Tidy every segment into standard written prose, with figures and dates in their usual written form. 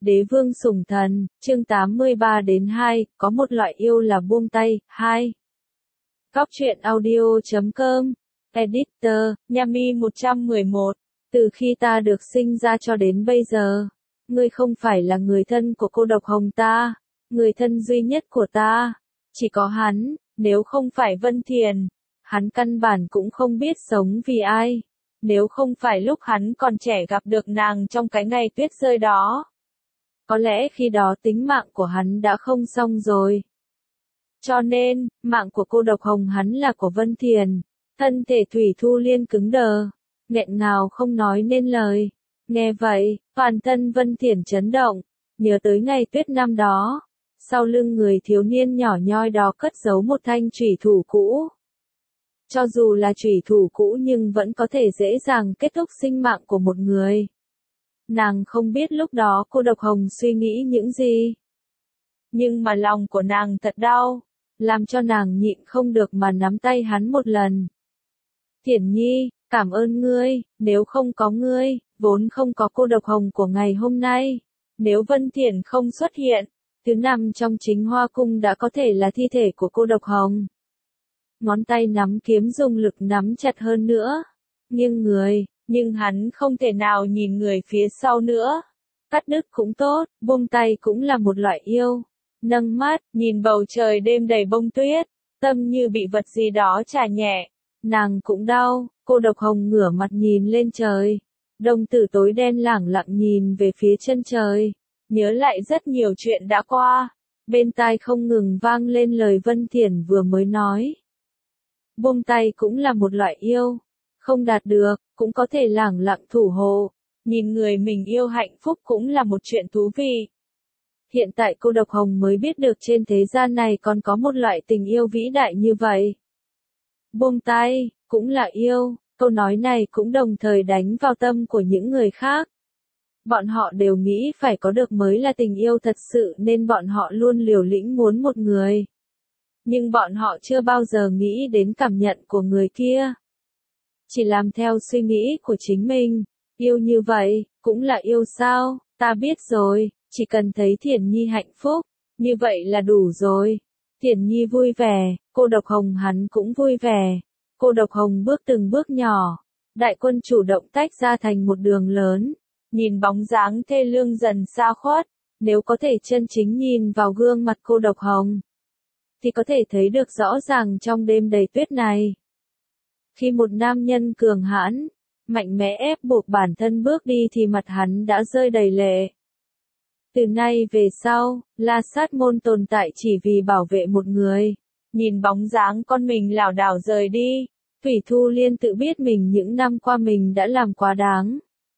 Đế vương sủng thần, chương 83-2, có một loại yêu là buông tay, 2. Góc truyện audio.com, Editor, Yami 111, từ khi ta được sinh ra cho đến bây giờ, ngươi không phải là người thân của cô độc hồng ta, người thân duy nhất của ta, chỉ có hắn, nếu không phải Vân Thiền, hắn căn bản cũng không biết sống vì ai, nếu không phải lúc hắn còn trẻ gặp được nàng trong cái ngày tuyết rơi đó. Có lẽ khi đó tính mạng của hắn đã không xong rồi. Cho nên, mạng của cô độc hồng hắn là của Vân Thiền. Thân thể Thủy Thu Liên cứng đờ, nghẹn ngào không nói nên lời. Nghe vậy, toàn thân Vân Thiền chấn động, nhớ tới ngày tuyết năm đó. Sau lưng người thiếu niên nhỏ nhoi đó cất giấu một thanh chủy thủ cũ. Cho dù là chủy thủ cũ nhưng vẫn có thể dễ dàng kết thúc sinh mạng của một người. Nàng không biết lúc đó cô độc hồng suy nghĩ những gì. Nhưng mà lòng của nàng thật đau, làm cho nàng nhịn không được mà nắm tay hắn một lần. Thiển Nhi, cảm ơn ngươi, nếu không có ngươi, vốn không có cô độc hồng của ngày hôm nay. Nếu Vân Thiển không xuất hiện, thứ nằm trong chính hoa cung đã có thể là thi thể của cô độc hồng. Ngón tay nắm kiếm dùng lực nắm chặt hơn nữa. Nhưng hắn không thể nào nhìn người phía sau nữa. Cắt đứt cũng tốt, buông tay cũng là một loại yêu. Nâng mắt, nhìn bầu trời đêm đầy bông tuyết, tâm như bị vật gì đó chà nhẹ. Nàng cũng đau, cô độc hồng ngửa mặt nhìn lên trời. Đồng tử tối đen lẳng lặng nhìn về phía chân trời. Nhớ lại rất nhiều chuyện đã qua. Bên tai không ngừng vang lên lời Vân Thiển vừa mới nói. Buông tay cũng là một loại yêu. Không đạt được, cũng có thể lẳng lặng thủ hộ. Nhìn người mình yêu hạnh phúc cũng là một chuyện thú vị. Hiện tại cô độc hồng mới biết được trên thế gian này còn có một loại tình yêu vĩ đại như vậy. Buông tay, cũng là yêu, câu nói này cũng đồng thời đánh vào tâm của những người khác. Bọn họ đều nghĩ phải có được mới là tình yêu thật sự nên bọn họ luôn liều lĩnh muốn một người. Nhưng bọn họ chưa bao giờ nghĩ đến cảm nhận của người kia. Chỉ làm theo suy nghĩ của chính mình. Yêu như vậy, cũng là yêu sao, ta biết rồi, chỉ cần thấy Thiển Nhi hạnh phúc, như vậy là đủ rồi. Thiển Nhi vui vẻ, cô độc hồng hắn cũng vui vẻ. Cô độc hồng bước từng bước nhỏ, đại quân chủ động tách ra thành một đường lớn. Nhìn bóng dáng thê lương dần xa khuất, nếu có thể chân chính nhìn vào gương mặt cô độc hồng, thì có thể thấy được rõ ràng trong đêm đầy tuyết này. Khi một nam nhân cường hãn, mạnh mẽ ép buộc bản thân bước đi thì mặt hắn đã rơi đầy lệ. Từ nay về sau, La Sát Môn tồn tại chỉ vì bảo vệ một người. Nhìn bóng dáng con mình lảo đảo rời đi, Thủy Thu Liên tự biết mình những năm qua mình đã làm quá đáng.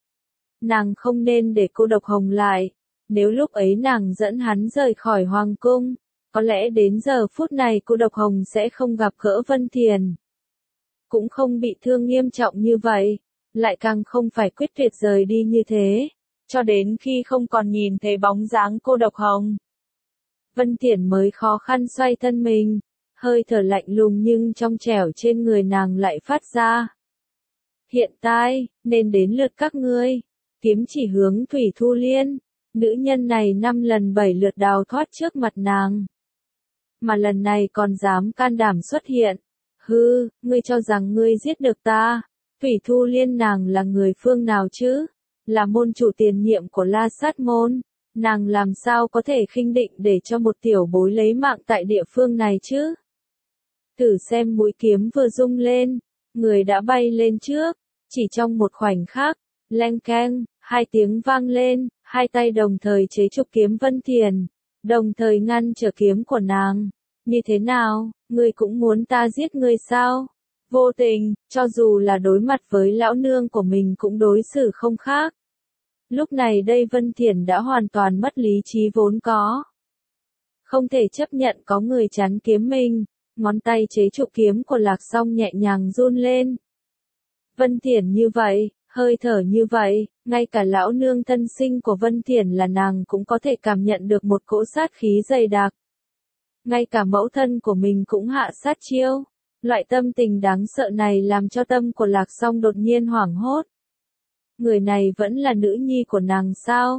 Nàng không nên để cô độc hồng lại. Nếu lúc ấy nàng dẫn hắn rời khỏi hoàng cung, có lẽ đến giờ phút này cô độc hồng sẽ không gặp gỡ Vân Thiền. Cũng không bị thương nghiêm trọng như vậy, lại càng không phải quyết tuyệt rời đi như thế, cho đến khi không còn nhìn thấy bóng dáng cô độc hồng. Vân Thiển mới khó khăn xoay thân mình, hơi thở lạnh lùng nhưng trong trẻo trên người nàng lại phát ra. Hiện tại, nên đến lượt các ngươi, kiếm chỉ hướng Thủy Thu Liên, nữ nhân này 5 lần 7 lượt đào thoát trước mặt nàng. Mà lần này còn dám can đảm xuất hiện. Hư, ngươi cho rằng ngươi giết được ta? Thủy Thu Liên nàng là người phương nào chứ? Là môn chủ tiền nhiệm của La Sát Môn. Nàng làm sao có thể khinh định để cho một tiểu bối lấy mạng tại địa phương này chứ? Thử xem mũi kiếm vừa rung lên, người đã bay lên trước. Chỉ trong một khoảnh khắc, leng keng, 2 tiếng vang lên, 2 tay đồng thời chế trục kiếm Vân Thiền, đồng thời ngăn trở kiếm của nàng. Như thế nào, ngươi cũng muốn ta giết ngươi sao? Vô tình, cho dù là đối mặt với lão nương của mình cũng đối xử không khác. Lúc này đây Vân Thiển đã hoàn toàn mất lý trí vốn có. Không thể chấp nhận có người chắn kiếm mình, ngón tay chế trụ kiếm của Lạc Song nhẹ nhàng run lên. Vân Thiển như vậy, hơi thở như vậy, ngay cả lão nương thân sinh của Vân Thiển là nàng cũng có thể cảm nhận được một cỗ sát khí dày đặc. Ngay cả mẫu thân của mình cũng hạ sát chiêu. Loại tâm tình đáng sợ này làm cho tâm của Lạc Song đột nhiên hoảng hốt. Người này vẫn là nữ nhi của nàng sao?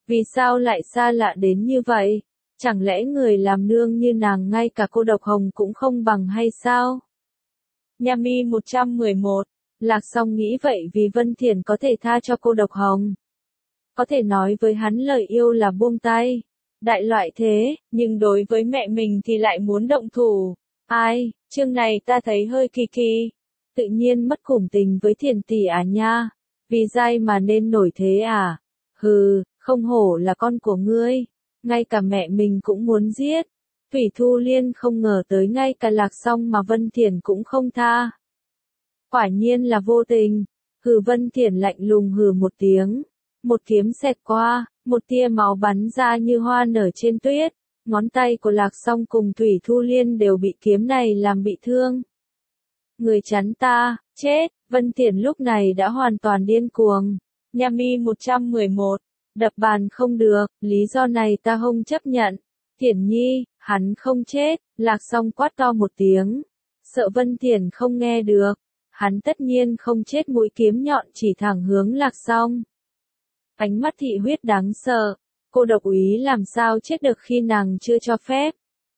Vì sao lại xa lạ đến như vậy? Chẳng lẽ người làm nương như nàng ngay cả cô độc hồng cũng không bằng hay sao? Nhami 111, Lạc Song nghĩ vậy vì Vân Thiển có thể tha cho cô độc hồng. Có thể nói với hắn lời yêu là buông tay. Đại loại thế, nhưng đối với mẹ mình thì lại muốn động thủ. Ai, chương này ta thấy hơi kỳ kỳ. Tự nhiên mất cùng tình với Thiển tỷ à nha. Vì dai mà nên nổi thế à? Hừ, không hổ là con của ngươi. Ngay cả mẹ mình cũng muốn giết. Thủy Thu Liên không ngờ tới ngay cả Lạc Song mà Vân Thiển cũng không tha. Quả nhiên là vô tình. Hừ, Vân Thiển lạnh lùng hừ một tiếng. Một kiếm xẹt qua, một tia máu bắn ra như hoa nở trên tuyết. Ngón tay của Lạc Song cùng Thủy Thu Liên đều bị kiếm này làm bị thương. Người chắn ta, chết. Vân Thiển lúc này đã hoàn toàn điên cuồng. Nhami 111, đập bàn không được, lý do này ta không chấp nhận. Thiển nhi, hắn không chết. Lạc Song quát to một tiếng. Sợ Vân Thiển không nghe được. Hắn tất nhiên không chết, mũi kiếm nhọn chỉ thẳng hướng Lạc Song. Ánh mắt thị huyết đáng sợ. Cô độc úy làm sao chết được khi nàng chưa cho phép.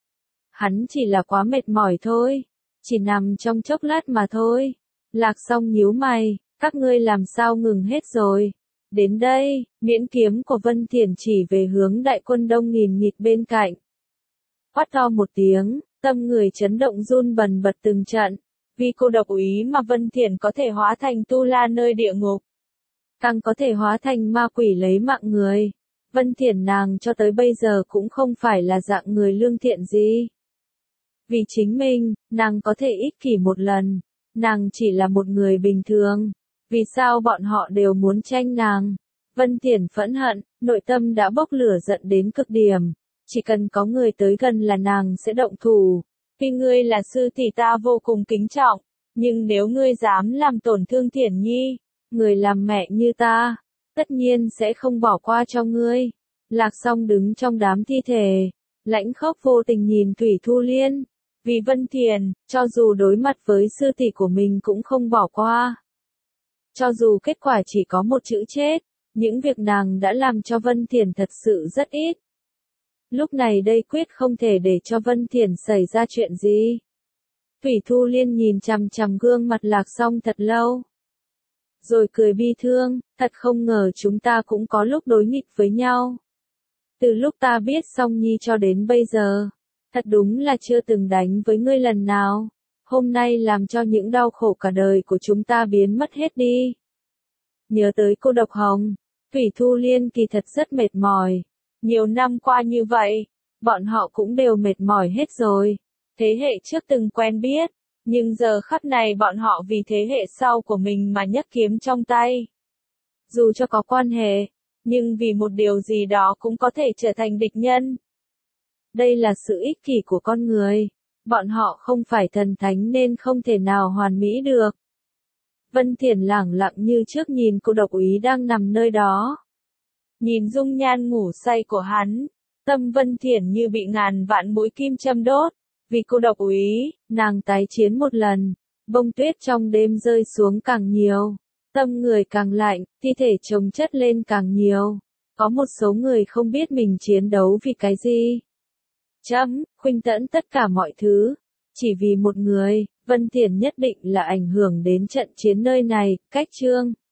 Hắn chỉ là quá mệt mỏi thôi. Chỉ nằm trong chốc lát mà thôi. Lạc Song nhíu mày, các ngươi làm sao ngừng hết rồi. Đến đây, miễn kiếm của Vân Thiển chỉ về hướng đại quân đông nghìn nghịt bên cạnh. Quát to một tiếng, tâm người chấn động run bần bật từng trận. Vì cô độc úy mà Vân Thiển có thể hóa thành tu la nơi địa ngục. Càng có thể hóa thành ma quỷ lấy mạng người. Vân Thiển nàng cho tới bây giờ cũng không phải là dạng người lương thiện gì. Vì chính mình, nàng có thể ích kỷ một lần. Nàng chỉ là một người bình thường. Vì sao bọn họ đều muốn tranh nàng? Vân Thiển phẫn hận, nội tâm đã bốc lửa giận đến cực điểm. Chỉ cần có người tới gần là nàng sẽ động thủ. Vì ngươi là sư thì ta vô cùng kính trọng. Nhưng nếu ngươi dám làm tổn thương Thiển nhi, người làm mẹ như ta, tất nhiên sẽ không bỏ qua cho ngươi. Lạc Song đứng trong đám thi thể, lãnh khốc vô tình nhìn Thủy Thu Liên. Vì Vân Thiển, cho dù đối mặt với sư tỷ của mình cũng không bỏ qua. Cho dù kết quả chỉ có một chữ chết, những việc nàng đã làm cho Vân Thiển thật sự rất ít. Lúc này đây quyết không thể để cho Vân Thiển xảy ra chuyện gì. Thủy Thu Liên nhìn chằm chằm gương mặt Lạc Song thật lâu. Rồi cười bi thương, thật không ngờ chúng ta cũng có lúc đối nghịch với nhau. Từ lúc ta biết Song Nhi cho đến bây giờ, thật đúng là chưa từng đánh với ngươi lần nào. Hôm nay làm cho những đau khổ cả đời của chúng ta biến mất hết đi. Nhớ tới cô độc hồng, Thủy Thu Liên kỳ thật rất mệt mỏi. Nhiều năm qua như vậy, bọn họ cũng đều mệt mỏi hết rồi. Thế hệ trước từng quen biết, nhưng giờ khắc này bọn họ vì thế hệ sau của mình mà nhấc kiếm trong tay. Dù cho có quan hệ, nhưng vì một điều gì đó cũng có thể trở thành địch nhân. Đây là sự ích kỷ của con người. Bọn họ không phải thần thánh nên không thể nào hoàn mỹ được. Vân Thiển lẳng lặng như trước nhìn cô độc úy đang nằm nơi đó. Nhìn dung nhan ngủ say của hắn, tâm Vân Thiển như bị ngàn vạn mũi kim châm đốt. Vì cô độc úy, nàng tái chiến một lần, bông tuyết trong đêm rơi xuống càng nhiều. Tâm người càng lạnh, thi thể chồng chất lên càng nhiều. Có một số người không biết mình chiến đấu vì cái gì. Khuynh tẫn tất cả mọi thứ. Chỉ vì một người, Vân Thiển nhất định là ảnh hưởng đến trận chiến nơi này. Cách chương